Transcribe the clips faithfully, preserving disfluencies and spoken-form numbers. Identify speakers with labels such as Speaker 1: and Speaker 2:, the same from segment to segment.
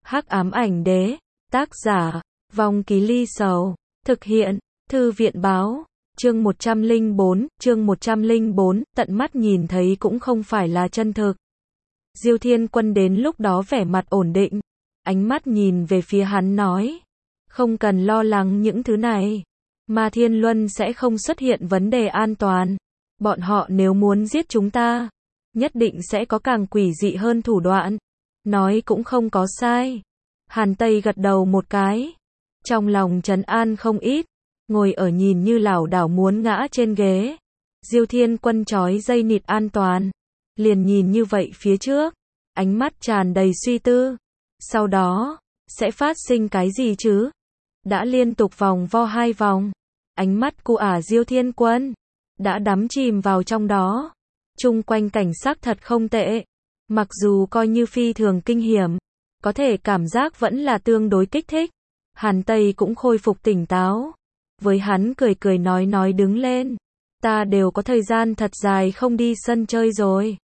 Speaker 1: Hắc ám ảnh đế, tác giả, Vong Ký Ly Sầu, thực hiện, Thư viện báo, chương một trăm lẻ bốn, chương một trăm lẻ bốn, tận mắt nhìn thấy cũng không phải là chân thực. Diêu Thiên Quân đến lúc đó vẻ mặt ổn định, ánh mắt nhìn về phía hắn nói, không cần lo lắng những thứ này, Ma Thiên Luân sẽ không xuất hiện vấn đề an toàn, bọn họ nếu muốn giết chúng ta, nhất định sẽ có càng quỷ dị hơn thủ đoạn. Nói cũng không có sai. Hàn Tây gật đầu một cái, trong lòng trấn an không ít, ngồi ở nhìn như lảo đảo muốn ngã trên ghế. Diêu Thiên Quân trói dây nịt an toàn, liền nhìn như vậy phía trước, ánh mắt tràn đầy suy tư. Sau đó, sẽ phát sinh cái gì chứ? Đã liên tục vòng vo hai vòng, ánh mắt của ả Diêu Thiên Quân đã đắm chìm vào trong đó. Chung quanh cảnh sắc thật không tệ, mặc dù coi như phi thường kinh hiểm, có thể cảm giác vẫn là tương đối kích thích. Hàn Tây cũng khôi phục tỉnh táo, với hắn cười cười nói nói đứng lên, ta đều có thời gian thật dài không đi sân chơi rồi.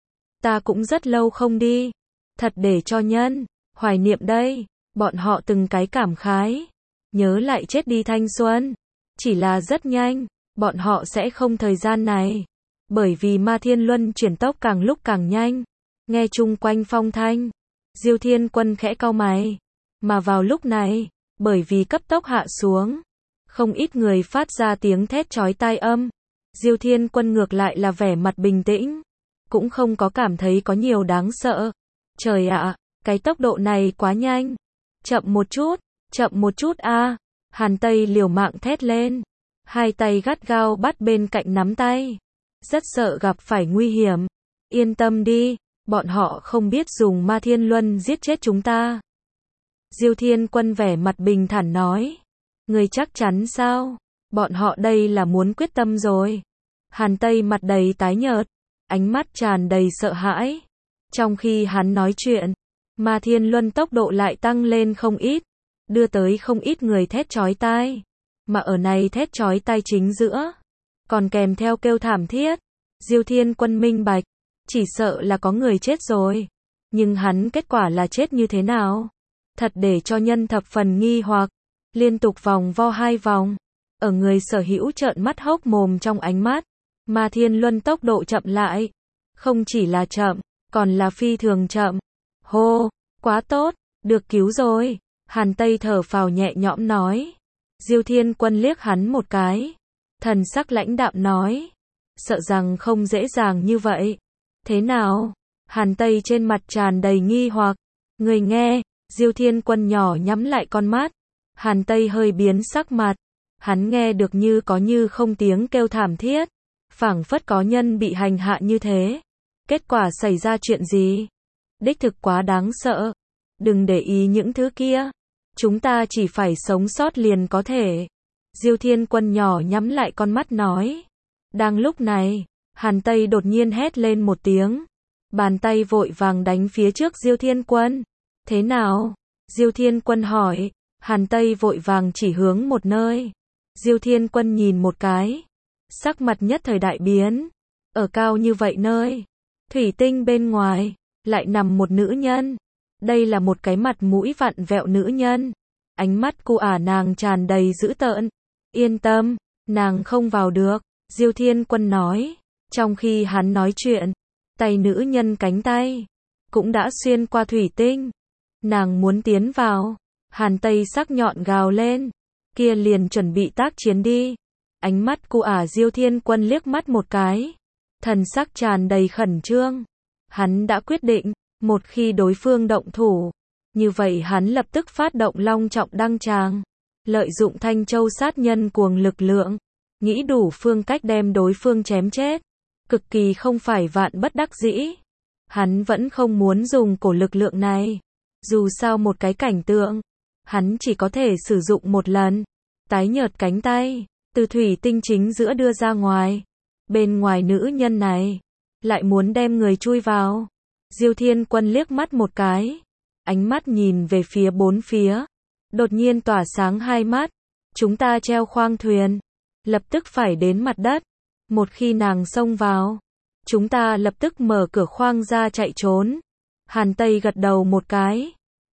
Speaker 1: Ta cũng rất lâu không đi, thật để cho nhân hoài niệm đây. Bọn họ từng cái cảm khái, nhớ lại chết đi thanh xuân, chỉ là rất nhanh, bọn họ sẽ không thời gian này, bởi vì Ma Thiên Luân chuyển tốc càng lúc càng nhanh. Nghe chung quanh phong thanh, Diêu Thiên Quân khẽ cau mày, mà vào lúc này, bởi vì cấp tốc hạ xuống, không ít người phát ra tiếng thét chói tai âm. Diêu Thiên Quân ngược lại là vẻ mặt bình tĩnh, cũng không có cảm thấy có nhiều đáng sợ. Trời ạ, cái tốc độ này quá nhanh, chậm một chút, chậm một chút a. Hàn Tây liều mạng thét lên, hai tay gắt gao bắt bên cạnh nắm tay, rất sợ gặp phải nguy hiểm. Yên tâm đi, bọn họ không biết dùng Ma Thiên Luân giết chết chúng ta. Diêu Thiên Quân vẻ mặt bình thản nói, người chắc chắn sao? Bọn họ đây là muốn quyết tâm rồi. Hàn Tây mặt đầy tái nhợt, ánh mắt tràn đầy sợ hãi. Trong khi hắn nói chuyện, Ma Thiên Luân tốc độ lại tăng lên không ít, đưa tới không ít người thét chói tai. Mà ở này thét chói tai chính giữa, còn kèm theo kêu thảm thiết. Diêu Thiên Quân minh bạch, chỉ sợ là có người chết rồi, nhưng hắn kết quả là chết như thế nào? Thật để cho nhân thập phần nghi hoặc. Liên tục vòng vo hai vòng, ở người sở hữu trợn mắt hốc mồm trong ánh mắt, Ma Thiên Luân tốc độ chậm lại, không chỉ là chậm, còn là phi thường chậm. Hô, quá tốt, được cứu rồi. Hàn Tây thở phào nhẹ nhõm nói. Diêu Thiên Quân liếc hắn một cái, thần sắc lãnh đạm nói, sợ rằng không dễ dàng như vậy. Thế nào? Hàn Tây trên mặt tràn đầy nghi hoặc. Người nghe. Diêu Thiên Quân nhỏ nhắm lại con mắt. Hàn Tây hơi biến sắc mặt, hắn nghe được như có như không tiếng kêu thảm thiết, phảng phất có nhân bị hành hạ như thế. Kết quả xảy ra chuyện gì? Đích thực quá đáng sợ. Đừng để ý những thứ kia, chúng ta chỉ phải sống sót liền có thể. Diêu Thiên Quân nhỏ nhắm lại con mắt nói. Đang lúc này, Hàn Tây đột nhiên hét lên một tiếng, bàn tay vội vàng đánh phía trước Diêu Thiên Quân. Thế nào? Diêu Thiên Quân hỏi. Hàn Tây vội vàng chỉ hướng một nơi. Diêu Thiên Quân nhìn một cái, sắc mặt nhất thời đại biến. Ở cao như vậy nơi, thủy tinh bên ngoài, lại nằm một nữ nhân. Đây là một cái mặt mũi vặn vẹo nữ nhân. Ánh mắt của ả nàng tràn đầy dữ tợn. Yên tâm, nàng không vào được, Diêu Thiên Quân nói. Trong khi hắn nói chuyện, tay nữ nhân cánh tay cũng đã xuyên qua thủy tinh. Nàng muốn tiến vào. Hàn Tây sắc nhọn gào lên, kia liền chuẩn bị tác chiến đi. Ánh mắt của ả Diêu Thiên Quân liếc mắt một cái, thần sắc tràn đầy khẩn trương. Hắn đã quyết định, một khi đối phương động thủ, như vậy hắn lập tức phát động long trọng đăng tràng, lợi dụng Thanh Châu sát nhân cuồng lực lượng, nghĩ đủ phương cách đem đối phương chém chết. Cực kỳ không phải vạn bất đắc dĩ, hắn vẫn không muốn dùng cổ lực lượng này. Dù sao một cái cảnh tượng, hắn chỉ có thể sử dụng một lần. Tái nhợt cánh tay, từ thủy tinh chính giữa đưa ra ngoài. Bên ngoài nữ nhân này, lại muốn đem người chui vào. Diêu Thiên Quân liếc mắt một cái, ánh mắt nhìn về phía bốn phía, đột nhiên tỏa sáng hai mắt. Chúng ta treo khoang thuyền, lập tức phải đến mặt đất. Một khi nàng xông vào, chúng ta lập tức mở cửa khoang ra chạy trốn. Hàn Tây gật đầu một cái.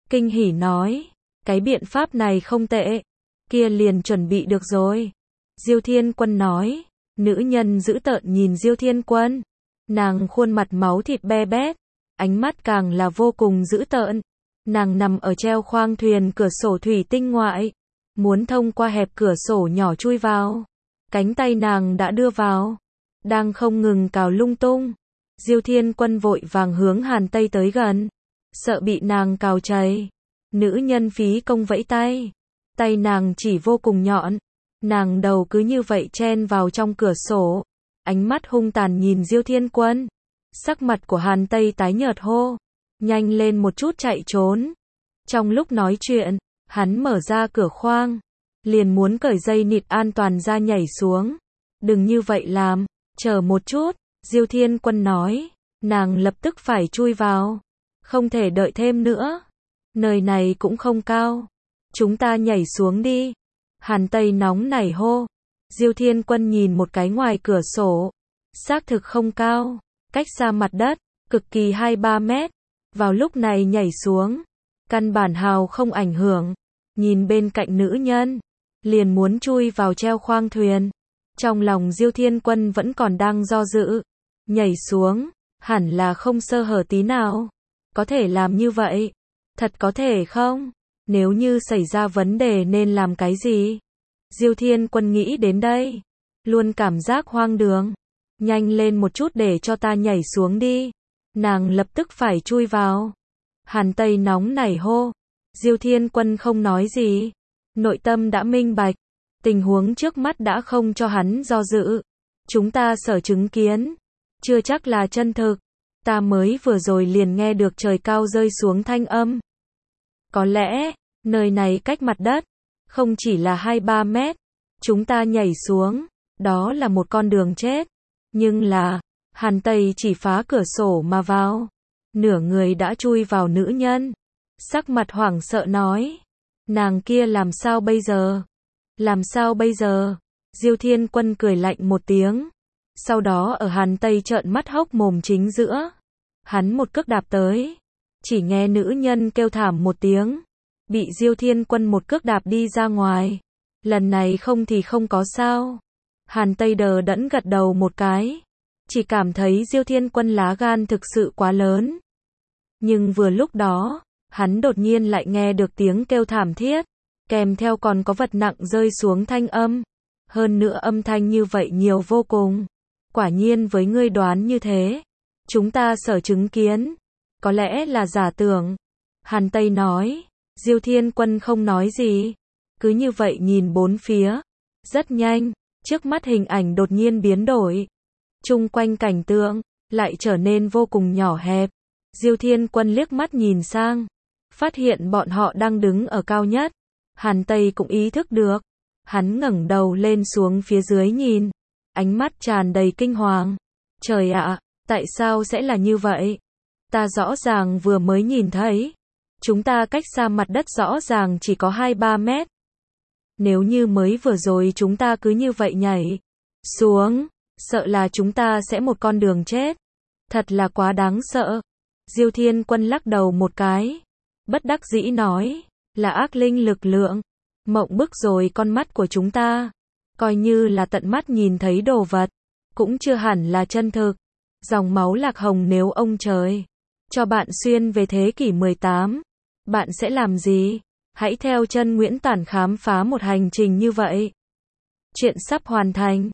Speaker 1: kinh hỉ nói, cái biện pháp này không tệ, kia liền chuẩn bị được rồi. Diêu Thiên Quân nói, nữ nhân dữ tợn nhìn Diêu Thiên Quân, nàng khuôn mặt máu thịt be bét, ánh mắt càng là vô cùng dữ tợn. Nàng nằm ở treo khoang thuyền cửa sổ thủy tinh ngoại, muốn thông qua hẹp cửa sổ nhỏ chui vào. Cánh tay nàng đã đưa vào, đang không ngừng cào lung tung. Diêu Thiên Quân vội vàng hướng Hàn Tây tới gần, sợ bị nàng cào cháy. Nữ nhân phí công vẫy tay, tay nàng chỉ vô cùng nhọn, nàng đầu cứ như vậy chen vào trong cửa sổ, ánh mắt hung tàn nhìn Diêu Thiên Quân. Sắc mặt của Hàn Tây tái nhợt hô, nhanh lên một chút chạy trốn. Trong lúc nói chuyện, hắn mở ra cửa khoang, liền muốn cởi dây nịt an toàn ra nhảy xuống. Đừng như vậy làm, chờ một chút, Diêu Thiên Quân nói, nàng lập tức phải chui vào, không thể đợi thêm nữa. Nơi này cũng không cao, chúng ta nhảy xuống đi. Hàn Tây nóng nảy hô. Diêu Thiên Quân nhìn một cái ngoài cửa sổ, xác thực không cao, cách xa mặt đất, cực kỳ hai ba mét. Vào lúc này nhảy xuống, căn bản hào không ảnh hưởng. Nhìn bên cạnh nữ nhân, liền muốn chui vào treo khoang thuyền. Trong lòng Diêu Thiên Quân vẫn còn đang do dự. Nhảy xuống, hẳn là không sơ hở tí nào. Có thể làm như vậy. Thật có thể không? Nếu như xảy ra vấn đề nên làm cái gì? Diêu Thiên Quân nghĩ đến đây, luôn cảm giác hoang đường. Nhanh lên một chút để cho ta nhảy xuống đi. Nàng lập tức phải chui vào. Hàn Tây nóng nảy hô. Diêu Thiên Quân không nói gì. Nội tâm đã minh bạch. Tình huống trước mắt đã không cho hắn do dự. Chúng ta sở chứng kiến, chưa chắc là chân thực. Ta mới vừa rồi liền nghe được trời cao rơi xuống thanh âm. Có lẽ, nơi này cách mặt đất, không chỉ là hai ba mét. Chúng ta nhảy xuống, đó là một con đường chết. Nhưng là, Hàn Tây chỉ phá cửa sổ mà vào. Nửa người đã chui vào nữ nhân. Sắc mặt hoảng sợ nói. Nàng kia làm sao bây giờ? Làm sao bây giờ? Diêu Thiên Quân cười lạnh một tiếng. Sau đó ở Hàn Tây trợn mắt hốc mồm chính giữa. Hắn một cước đạp tới. Chỉ nghe nữ nhân kêu thảm một tiếng. Bị Diêu Thiên Quân một cước đạp đi ra ngoài. Lần này không thì không có sao. Hàn Tây đờ đẫn gật đầu một cái. Chỉ cảm thấy Diêu Thiên Quân lá gan thực sự quá lớn. Nhưng vừa lúc đó, hắn đột nhiên lại nghe được tiếng kêu thảm thiết. Kèm theo còn có vật nặng rơi xuống thanh âm. Hơn nữa âm thanh như vậy nhiều vô cùng. Quả nhiên với ngươi đoán như thế. Chúng ta sở chứng kiến. Có lẽ là giả tưởng. Hàn Tây nói. Diêu Thiên Quân không nói gì. Cứ như vậy nhìn bốn phía. Rất nhanh, trước mắt hình ảnh đột nhiên biến đổi. Chung quanh cảnh tượng, lại trở nên vô cùng nhỏ hẹp. Diêu Thiên Quân liếc mắt nhìn sang. Phát hiện bọn họ đang đứng ở cao nhất. Hàn Tây cũng ý thức được. Hắn ngẩng đầu lên xuống phía dưới nhìn. Ánh mắt tràn đầy kinh hoàng. Trời ạ, tại sao sẽ là như vậy? Ta rõ ràng vừa mới nhìn thấy. Chúng ta cách xa mặt đất rõ ràng chỉ có hai ba mét. Nếu như mới vừa rồi chúng ta cứ như vậy nhảy xuống, sợ là chúng ta sẽ một con đường chết. Thật là quá đáng sợ. Diêu Thiên Quân lắc đầu một cái. Bất đắc dĩ nói, là ác linh lực lượng. Mộng bức rồi con mắt của chúng ta. Coi như là tận mắt nhìn thấy đồ vật. Cũng chưa hẳn là chân thực. Dòng máu lạc hồng nếu ông trời cho bạn xuyên về thế kỷ mười tám. Bạn sẽ làm gì? Hãy theo chân Nguyễn Tản khám phá một hành trình như vậy. Chuyện sắp hoàn thành.